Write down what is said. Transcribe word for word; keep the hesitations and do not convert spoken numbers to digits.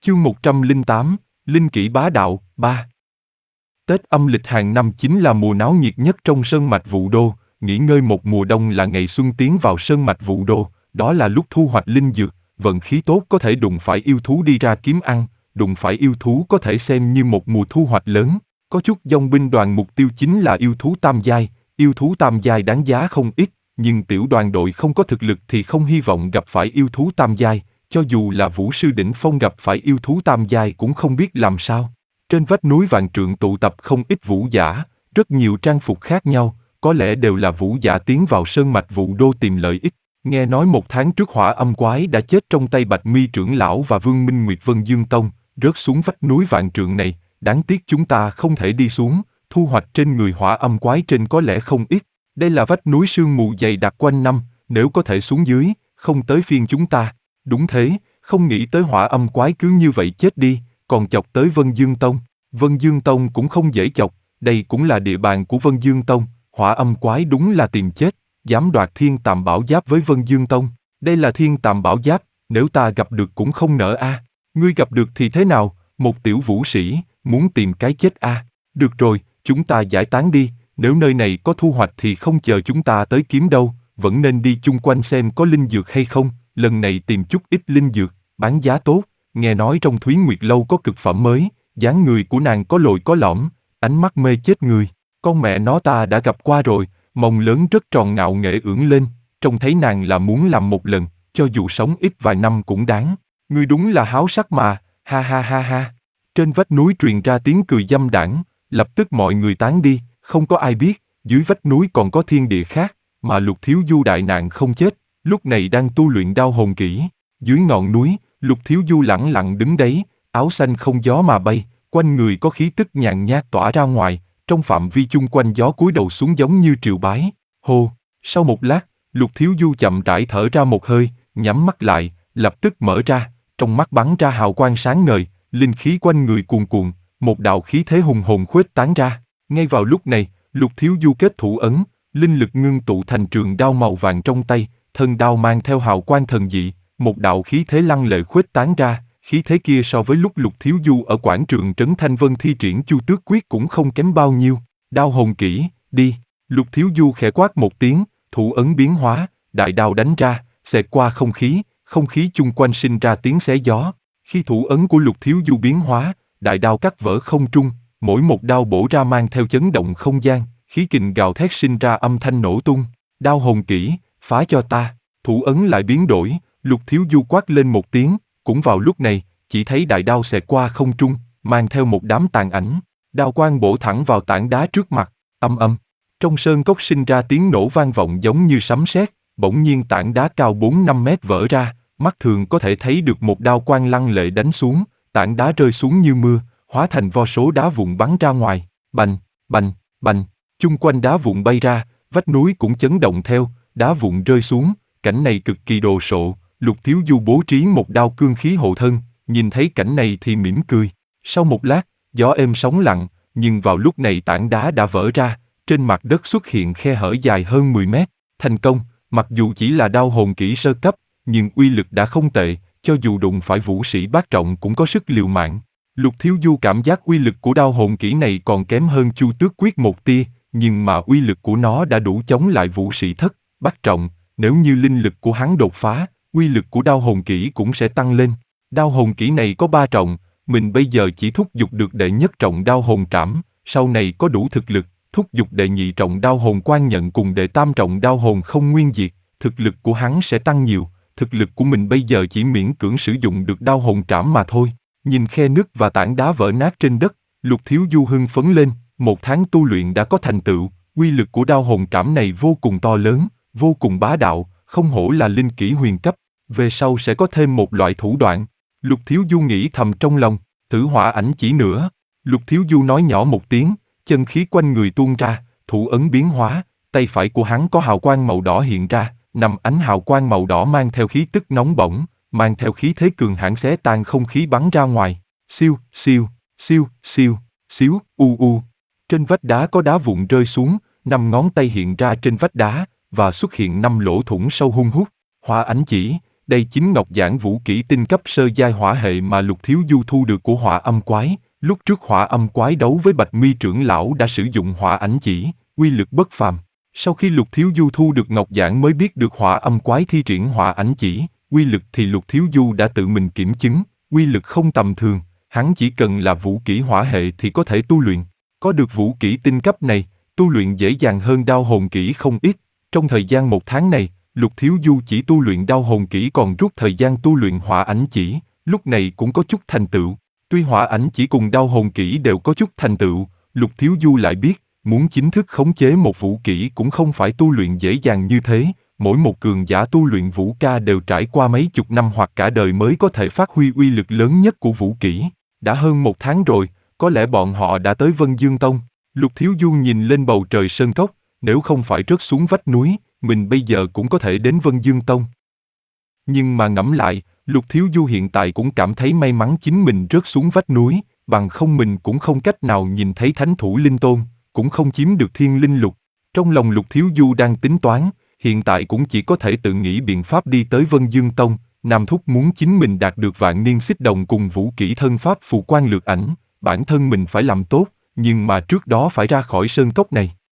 Chương một trăm lẻ tám, Linh kỹ bá đạo, ba. Tết âm lịch hàng năm chính là mùa náo nhiệt nhất trong sơn mạch Vũ Đô, nghỉ ngơi một mùa đông là ngày xuân tiến vào sơn mạch Vũ Đô, đó là lúc thu hoạch linh dược, vận khí tốt có thể đụng phải yêu thú đi ra kiếm ăn, đụng phải yêu thú có thể xem như một mùa thu hoạch lớn, có chút dòng binh đoàn mục tiêu chính là yêu thú tam giai, yêu thú tam giai đáng giá không ít, nhưng tiểu đoàn đội không có thực lực thì không hy vọng gặp phải yêu thú tam giai. Cho dù là vũ sư đỉnh phong gặp phải yêu thú tam giai cũng không biết làm sao. Trên vách núi Vạn Trượng tụ tập không ít vũ giả, rất nhiều trang phục khác nhau, có lẽ đều là vũ giả tiến vào sơn mạch Vũ Đô tìm lợi ích. Nghe nói một tháng trước hỏa âm quái đã chết trong tay Bạch Mi trưởng lão và Vương Minh Nguyệt Vân Dương Tông, rớt xuống vách núi Vạn Trượng này, đáng tiếc chúng ta không thể đi xuống, thu hoạch trên người hỏa âm quái trên có lẽ không ít. Đây là vách núi sương mù dày đặc quanh năm, nếu có thể xuống dưới, không tới phiên chúng ta. Đúng thế, không nghĩ tới hỏa âm quái cứ như vậy chết đi, còn chọc tới Vân Dương Tông. Vân Dương Tông cũng không dễ chọc, đây cũng là địa bàn của Vân Dương Tông, hỏa âm quái đúng là tìm chết, dám đoạt thiên tàm bảo giáp với Vân Dương Tông. Đây là thiên tàm bảo giáp, nếu ta gặp được cũng không nỡ a. À. Ngươi gặp được thì thế nào, một tiểu vũ sĩ, muốn tìm cái chết a. À. Được rồi, chúng ta giải tán đi, nếu nơi này có thu hoạch thì không chờ chúng ta tới kiếm đâu, vẫn nên đi chung quanh xem có linh dược hay không. Lần này tìm chút ít linh dược, bán giá tốt, nghe nói trong Thúy Nguyệt Lâu có cực phẩm mới, dáng người của nàng có lồi có lõm, ánh mắt mê chết người, con mẹ nó ta đã gặp qua rồi, mông lớn rất tròn ngạo nghễ ưỡn lên, trông thấy nàng là muốn làm một lần, cho dù sống ít vài năm cũng đáng, ngươi đúng là háo sắc mà, ha ha ha ha. Trên vách núi truyền ra tiếng cười dâm đãng, lập tức mọi người tán đi, không có ai biết, dưới vách núi còn có thiên địa khác, mà Lục Thiếu Du đại nạn không chết. Lúc này đang tu luyện đao hồn kỹ, dưới ngọn núi, Lục Thiếu Du lẳng lặng đứng đấy, áo xanh không gió mà bay, quanh người có khí tức nhàn nhạt tỏa ra ngoài, trong phạm vi chung quanh gió cúi đầu xuống giống như triều bái. Hô, sau một lát, Lục Thiếu Du chậm rãi thở ra một hơi, nhắm mắt lại, lập tức mở ra, trong mắt bắn ra hào quang sáng ngời, linh khí quanh người cuồn cuộn, một đạo khí thế hùng hồn khuếch tán ra. Ngay vào lúc này, Lục Thiếu Du kết thủ ấn, linh lực ngưng tụ thành trường đao màu vàng trong tay. Thân đao mang theo hào quang thần dị, một đạo khí thế lăng lệ khuếch tán ra, khí thế kia so với lúc Lục Thiếu Du ở quảng trường Trấn Thanh Vân thi triển Chu Tước Quyết cũng không kém bao nhiêu. Đao hồn kỹ, đi. Lục Thiếu Du khẽ quát một tiếng, thủ ấn biến hóa, đại đao đánh ra, xẹt qua không khí, không khí chung quanh sinh ra tiếng xé gió. Khi thủ ấn của Lục Thiếu Du biến hóa, đại đao cắt vỡ không trung, mỗi một đao bổ ra mang theo chấn động không gian, khí kình gào thét sinh ra âm thanh nổ tung. Đao hồn kỹ, phá cho ta, thủ ấn lại biến đổi, Lục Thiếu Du quát lên một tiếng, cũng vào lúc này, chỉ thấy đại đao xẹt qua không trung, mang theo một đám tàn ảnh, đao quang bổ thẳng vào tảng đá trước mặt, âm âm, trong sơn cốc sinh ra tiếng nổ vang vọng giống như sấm sét, bỗng nhiên tảng đá cao bốn năm mét vỡ ra, mắt thường có thể thấy được một đao quang lăng lệ đánh xuống, tảng đá rơi xuống như mưa, hóa thành vô số đá vụn bắn ra ngoài, bành, bành, bành, chung quanh đá vụn bay ra, vách núi cũng chấn động theo. Đá vụn rơi xuống, cảnh này cực kỳ đồ sộ, Lục Thiếu Du bố trí một đao cương khí hộ thân, nhìn thấy cảnh này thì mỉm cười. Sau một lát, gió êm sóng lặng, nhưng vào lúc này tảng đá đã vỡ ra, trên mặt đất xuất hiện khe hở dài hơn mười mét. Thành công, mặc dù chỉ là đao hồn kỹ sơ cấp, nhưng uy lực đã không tệ, cho dù đụng phải vũ sĩ bát trọng cũng có sức liều mạng. Lục Thiếu Du cảm giác uy lực của đao hồn kỹ này còn kém hơn Chu Tước Quyết một tia, nhưng mà uy lực của nó đã đủ chống lại vũ sĩ thất bát trọng, nếu như linh lực của hắn đột phá, uy lực của đao hồn kỹ cũng sẽ tăng lên. Đao hồn kỹ này có ba trọng, mình bây giờ chỉ thúc giục được đệ nhất trọng đao hồn trảm, sau này có đủ thực lực, thúc giục đệ nhị trọng đao hồn quan nhận cùng đệ tam trọng đao hồn không nguyên diệt, thực lực của hắn sẽ tăng nhiều, thực lực của mình bây giờ chỉ miễn cưỡng sử dụng được đao hồn trảm mà thôi. Nhìn khe nứt và tảng đá vỡ nát trên đất, Lục Thiếu Du hưng phấn lên, một tháng tu luyện đã có thành tựu, uy lực của đao hồn trảm này vô cùng to lớn, vô cùng bá đạo, không hổ là linh kỹ huyền cấp, về sau sẽ có thêm một loại thủ đoạn. Lục Thiếu Du nghĩ thầm trong lòng, thử hỏa ảnh chỉ nữa. Lục Thiếu Du nói nhỏ một tiếng, chân khí quanh người tuôn ra, thủ ấn biến hóa, tay phải của hắn có hào quang màu đỏ hiện ra, nằm ánh hào quang màu đỏ mang theo khí tức nóng bỏng, mang theo khí thế cường hãn xé tan không khí bắn ra ngoài. Siêu, siêu, siêu, siêu, xíu, u u. Trên vách đá có đá vụn rơi xuống, năm ngón tay hiện ra trên vách đá, và xuất hiện năm lỗ thủng sâu hun hút. Hỏa ảnh chỉ, đây chính ngọc giản vũ kỹ tinh cấp sơ giai hỏa hệ mà Lục Thiếu Du thu được của Hỏa Âm Quái. Lúc trước Hỏa Âm Quái đấu với Bạch Mi trưởng lão đã sử dụng hỏa ảnh chỉ, uy lực bất phàm. Sau khi Lục Thiếu Du thu được ngọc giản mới biết được Hỏa Âm Quái thi triển hỏa ảnh chỉ, uy lực thì Lục Thiếu Du đã tự mình kiểm chứng, uy lực không tầm thường, hắn chỉ cần là vũ kỹ hỏa hệ thì có thể tu luyện. Có được vũ kỹ tinh cấp này, tu luyện dễ dàng hơn đao hồn kỹ không ít. Trong thời gian một tháng này, Lục Thiếu Du chỉ tu luyện đao hồn kỹ còn rút thời gian tu luyện hỏa ảnh chỉ, lúc này cũng có chút thành tựu. Tuy hỏa ảnh chỉ cùng đao hồn kỹ đều có chút thành tựu, Lục Thiếu Du lại biết, muốn chính thức khống chế một vũ kỹ cũng không phải tu luyện dễ dàng như thế, mỗi một cường giả tu luyện vũ ca đều trải qua mấy chục năm hoặc cả đời mới có thể phát huy uy lực lớn nhất của vũ kỹ. Đã hơn một tháng rồi, có lẽ bọn họ đã tới Vân Dương Tông. Lục Thiếu Du nhìn lên bầu trời sơn cốc, nếu không phải rớt xuống vách núi, mình bây giờ cũng có thể đến Vân Dương Tông. Nhưng mà ngẫm lại, Lục Thiếu Du hiện tại cũng cảm thấy may mắn chính mình rớt xuống vách núi, bằng không mình cũng không cách nào nhìn thấy Thánh Thủ Linh Tôn, cũng không chiếm được Thiên Linh Lục. Trong lòng Lục Thiếu Du đang tính toán, hiện tại cũng chỉ có thể tự nghĩ biện pháp đi tới Vân Dương Tông. Nam Thúc muốn chính mình đạt được vạn niên xích đồng cùng vũ kỹ thân pháp phù quan lược ảnh, bản thân mình phải làm tốt, nhưng mà trước đó phải ra khỏi sơn cốc này.